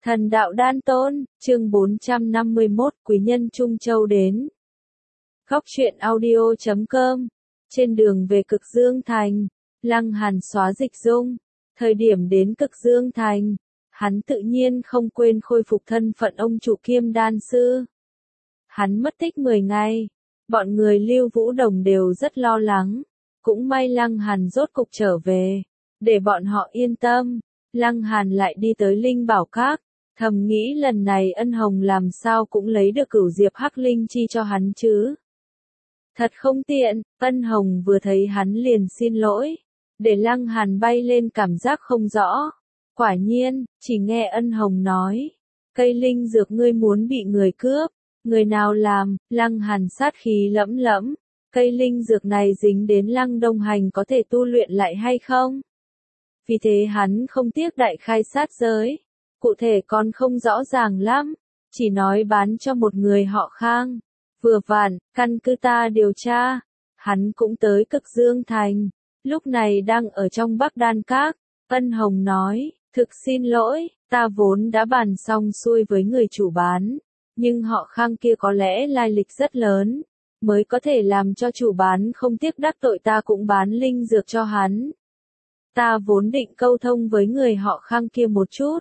Thần đạo đan tôn, chương 451, quý nhân Trung Châu đến. Góc truyện audio.com. Trên đường về Cực Dương Thành, Lăng Hàn xóa dịch dung. Thời điểm đến Cực Dương Thành, hắn tự nhiên không quên khôi phục thân phận ông chủ kiêm đan sư. Hắn mất tích 10 ngày, bọn người Lưu Vũ Đồng đều rất lo lắng. Cũng may Lăng Hàn rốt cục trở về, để bọn họ yên tâm. Lăng Hàn lại đi tới Linh Bảo Các, thầm nghĩ lần này Ân Hồng làm sao cũng lấy được Cửu Diệp Hắc Linh Chi cho hắn chứ. Thật không tiện, Ân Hồng vừa thấy hắn liền xin lỗi, để Lăng Hàn bay lên cảm giác không rõ. Quả nhiên, chỉ nghe Ân Hồng nói, cây linh dược ngươi muốn bị người cướp, người nào làm? Lăng Hàn sát khí lẫm lẫm, cây linh dược này dính đến Lăng Đông Hành có thể tu luyện lại hay không? Vì thế hắn không tiếc đại khai sát giới. Cụ thể còn không rõ ràng lắm, chỉ nói bán cho một người họ Khang. Vừa vặn, căn cứ ta điều tra, hắn cũng tới Cực Dương Thành, lúc này đang ở trong Bắc Đan Các. Ân Hồng nói, thực xin lỗi, ta vốn đã bàn xong xuôi với người chủ bán, nhưng họ Khang kia có lẽ lai lịch rất lớn, mới có thể làm cho chủ bán không tiếc đắc tội ta cũng bán linh dược cho hắn. Ta vốn định câu thông với người họ Khang kia một chút,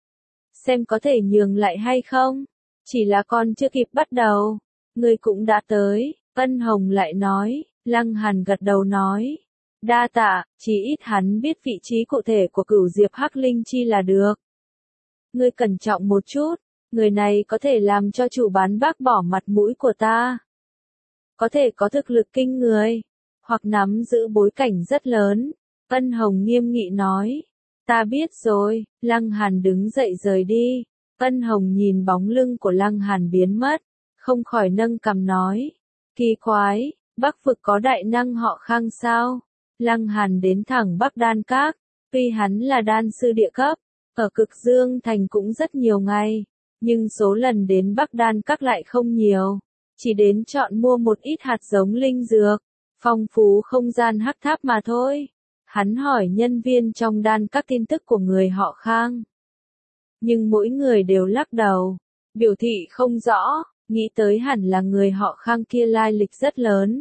xem có thể nhường lại hay không, chỉ là còn chưa kịp bắt đầu, người cũng đã tới. Ân Hồng lại nói. Lăng Hàn gật đầu nói, đa tạ, chỉ ít hắn biết vị trí cụ thể của Cửu Diệp Hắc Linh Chi là được. Ngươi cẩn trọng một chút, người này có thể làm cho chủ bán bác bỏ mặt mũi của ta. Có thể có thực lực kinh người, hoặc nắm giữ bối cảnh rất lớn. Ân Hồng nghiêm nghị nói. Ta biết rồi. Lăng Hàn đứng dậy rời đi. Ân Hồng nhìn bóng lưng của Lăng Hàn biến mất, không khỏi nâng cằm nói, kỳ quái, Bắc vực có đại năng họ Khang sao? Lăng Hàn đến thẳng Bắc Đan Các, tuy hắn là đan sư địa cấp, ở Cực Dương Thành cũng rất nhiều ngày, nhưng số lần đến Bắc Đan Các lại không nhiều, chỉ đến chọn mua một ít hạt giống linh dược, phong phú không gian hắc tháp mà thôi. Hắn hỏi nhân viên trong đan các tin tức của người họ Khang, nhưng mỗi người đều lắc đầu, biểu thị không rõ, nghĩ tới hẳn là người họ Khang kia lai lịch rất lớn.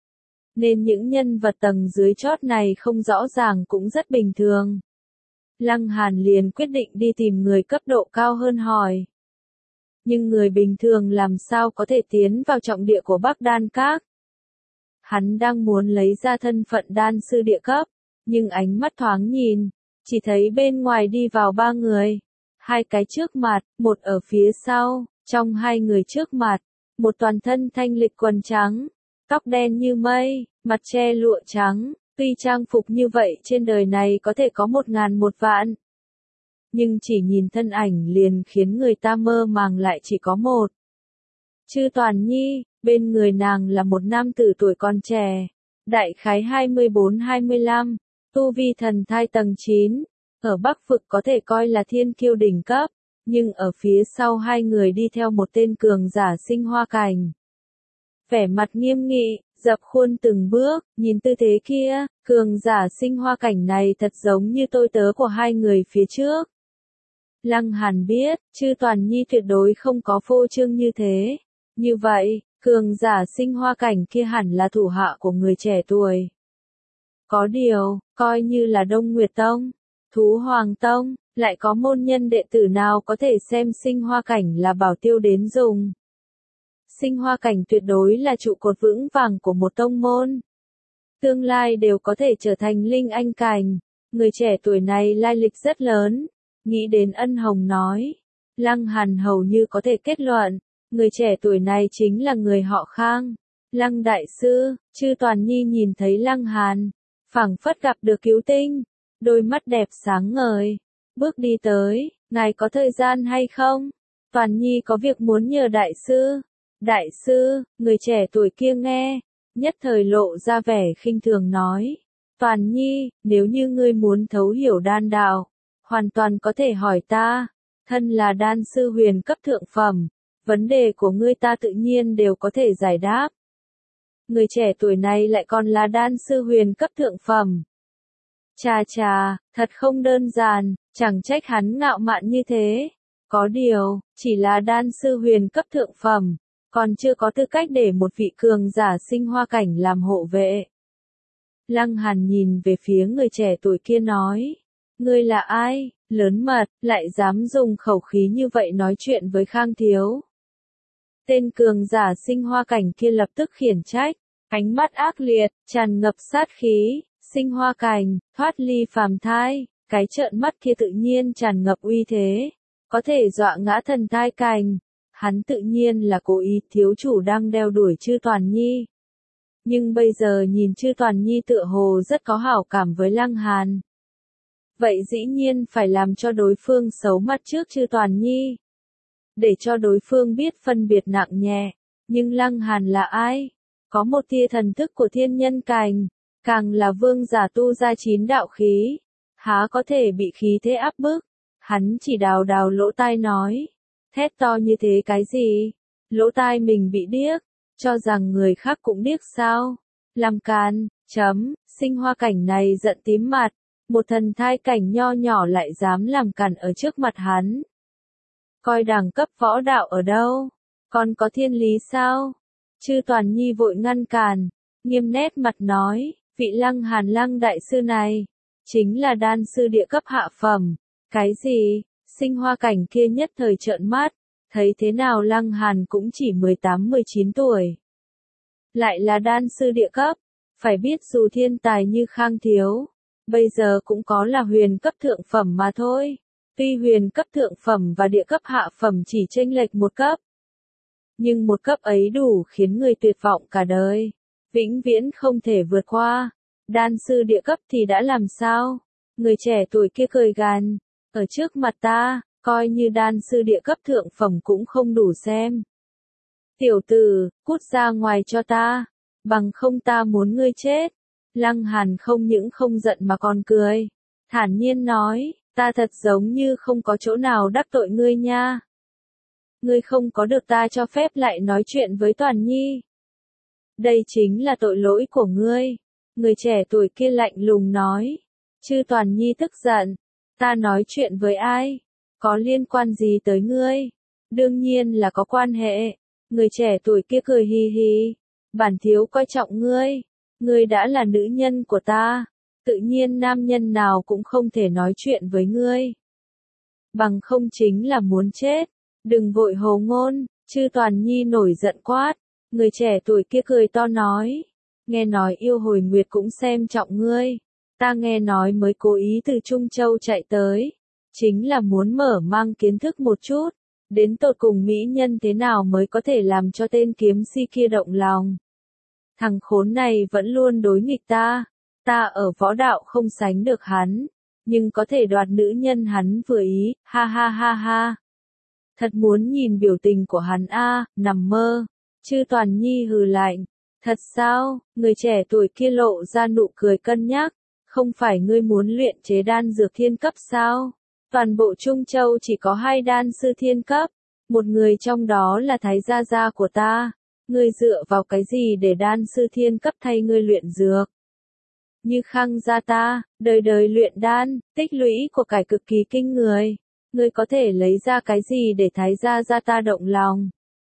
Nên những nhân vật tầng dưới chót này không rõ ràng cũng rất bình thường. Lăng Hàn liền quyết định đi tìm người cấp độ cao hơn hỏi. Nhưng người bình thường làm sao có thể tiến vào trọng địa của Bắc Đan Các? Hắn đang muốn lấy ra thân phận đan sư địa cấp, nhưng ánh mắt thoáng nhìn, chỉ thấy bên ngoài đi vào 3 người. 2 cái trước mặt, một ở phía sau. Trong 2 người trước mặt, một toàn thân thanh lịch quần trắng, tóc đen như mây, mặt che lụa trắng, tuy trang phục như vậy trên đời này có thể có 1000 một vạn. Nhưng chỉ nhìn thân ảnh liền khiến người ta mơ màng lại chỉ có một. Chư Toàn Nhi, bên người nàng là một nam tử tuổi còn trẻ, đại khái 24-25, tu vi thần thai tầng 9, ở Bắc vực có thể coi là thiên kiêu đỉnh cấp. Nhưng ở phía sau 2 người đi theo một tên cường giả sinh hoa cảnh. Vẻ mặt nghiêm nghị, dập khuôn từng bước, nhìn tư thế kia, cường giả sinh hoa cảnh này thật giống như tôi tớ của 2 người phía trước. Lăng Hàn biết, Chư Toàn Nhi tuyệt đối không có phô trương như thế. Như vậy, cường giả sinh hoa cảnh kia hẳn là thủ hạ của người trẻ tuổi. Có điều, coi như là Đông Nguyệt Tông, Thú Hoàng Tông, lại có môn nhân đệ tử nào có thể xem sinh hoa cảnh là bảo tiêu đến dùng. Sinh hoa cảnh tuyệt đối là trụ cột vững vàng của một tông môn. Tương lai đều có thể trở thành linh anh cảnh. Người trẻ tuổi này lai lịch rất lớn. Nghĩ đến Ân Hồng nói. Lăng Hàn hầu như có thể kết luận. Người trẻ tuổi này chính là người họ Khang. Lăng Đại Sư, Chư Toàn Nhi nhìn thấy Lăng Hàn, phảng phất gặp được cứu tinh. Đôi mắt đẹp sáng ngời. Bước đi tới, ngài có thời gian hay không? Toàn Nhi có việc muốn nhờ đại sư. Đại sư, người trẻ tuổi kia nghe, nhất thời lộ ra vẻ khinh thường nói. Toàn Nhi, nếu như ngươi muốn thấu hiểu đan đạo, hoàn toàn có thể hỏi ta. Thân là đan sư huyền cấp thượng phẩm, vấn đề của ngươi ta tự nhiên đều có thể giải đáp. Người trẻ tuổi này lại còn là đan sư huyền cấp thượng phẩm. Chà chà, thật không đơn giản, chẳng trách hắn ngạo mạn như thế. Có điều, chỉ là đan sư huyền cấp thượng phẩm, còn chưa có tư cách để một vị cường giả sinh hoa cảnh làm hộ vệ. Lăng Hàn nhìn về phía người trẻ tuổi kia nói, ngươi là ai, lớn mật, lại dám dùng khẩu khí như vậy nói chuyện với Khang Thiếu. Tên cường giả sinh hoa cảnh kia lập tức khiển trách, ánh mắt ác liệt, tràn ngập sát khí, sinh hoa cảnh, thoát ly phàm thai, cái trợn mắt kia tự nhiên tràn ngập uy thế, có thể dọa ngã thần thai cảnh. Hắn tự nhiên là cố ý, thiếu chủ đang đeo đuổi Chư Toàn Nhi. Nhưng bây giờ nhìn Chư Toàn Nhi tựa hồ rất có hảo cảm với Lăng Hàn. Vậy dĩ nhiên phải làm cho đối phương xấu mặt trước Chư Toàn Nhi. Để cho đối phương biết phân biệt nặng nhẹ. Nhưng Lăng Hàn là ai? Có một tia thần thức của thiên nhân cảnh, càng là vương giả tu ra 9 đạo khí. Há có thể bị khí thế áp bức? Hắn chỉ đào đào lỗ tai nói. Thét to như thế cái gì? Lỗ tai mình bị điếc, cho rằng người khác cũng điếc sao? Làm càn, sinh hoa cảnh này giận tím mặt, một thần thai cảnh nho nhỏ lại dám làm càn ở trước mặt hắn. Coi đẳng cấp võ đạo ở đâu? Còn có thiên lý sao? Chư Toàn Nhi vội ngăn càn, nghiêm nét mặt nói, vị Lăng Hàn Lăng đại sư này, chính là đan sư địa cấp hạ phẩm. Cái gì? Sinh hoa cảnh kia nhất thời trợn mắt, thấy thế nào Lăng Hàn cũng chỉ 18-19 tuổi. Lại là đan sư địa cấp, phải biết dù thiên tài như Khang Thiếu, bây giờ cũng có là huyền cấp thượng phẩm mà thôi. Tuy huyền cấp thượng phẩm và địa cấp hạ phẩm chỉ chênh lệch một cấp, nhưng một cấp ấy đủ khiến người tuyệt vọng cả đời, vĩnh viễn không thể vượt qua. Đan sư địa cấp thì đã làm sao? Người trẻ tuổi kia cười gằn, ở trước mặt ta, coi như đan sư địa cấp thượng phẩm cũng không đủ xem. Tiểu tử, cút ra ngoài cho ta, bằng không ta muốn ngươi chết. Lăng Hàn không những không giận mà còn cười, thản nhiên nói, ta thật giống như không có chỗ nào đắc tội ngươi nha. Ngươi không có được ta cho phép lại nói chuyện với Toàn Nhi. Đây chính là tội lỗi của ngươi. Người trẻ tuổi kia lạnh lùng nói. Chư Toàn Nhi tức giận, ta nói chuyện với ai? Có liên quan gì tới ngươi? Đương nhiên là có quan hệ. Người trẻ tuổi kia cười hi hi. Bản thiếu coi trọng ngươi. Ngươi đã là nữ nhân của ta. Tự nhiên nam nhân nào cũng không thể nói chuyện với ngươi. Bằng không chính là muốn chết. Đừng vội hồ ngôn. Chư Toàn Nhi nổi giận quát. Người trẻ tuổi kia cười to nói. Nghe nói yêu hồi nguyệt cũng xem trọng ngươi. Ta nghe nói mới cố ý từ Trung Châu chạy tới. Chính là muốn mở mang kiến thức một chút. Đến tột cùng mỹ nhân thế nào mới có thể làm cho tên kiếm si kia động lòng. Thằng khốn này vẫn luôn đối nghịch ta. Ta ở võ đạo không sánh được hắn. Nhưng có thể đoạt nữ nhân hắn vừa ý. Ha ha ha ha. Thật muốn nhìn biểu tình của hắn a, nằm mơ. Chư Toàn Nhi hừ lạnh. Thật sao? Người trẻ tuổi kia lộ ra nụ cười cân nhắc. Không phải ngươi muốn luyện chế đan dược thiên cấp sao? Toàn bộ Trung Châu chỉ có 2 đan sư thiên cấp. Một người trong đó là Thái Gia Gia của ta. Ngươi dựa vào cái gì để đan sư thiên cấp thay ngươi luyện dược? Như Khang gia ta, đời đời luyện đan, tích lũy của cải cực kỳ kinh người. Ngươi có thể lấy ra cái gì để Thái Gia Gia ta động lòng?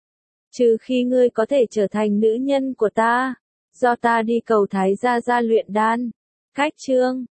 Trừ khi ngươi có thể trở thành nữ nhân của ta. Do ta đi cầu Thái Gia Gia luyện đan. Cách chương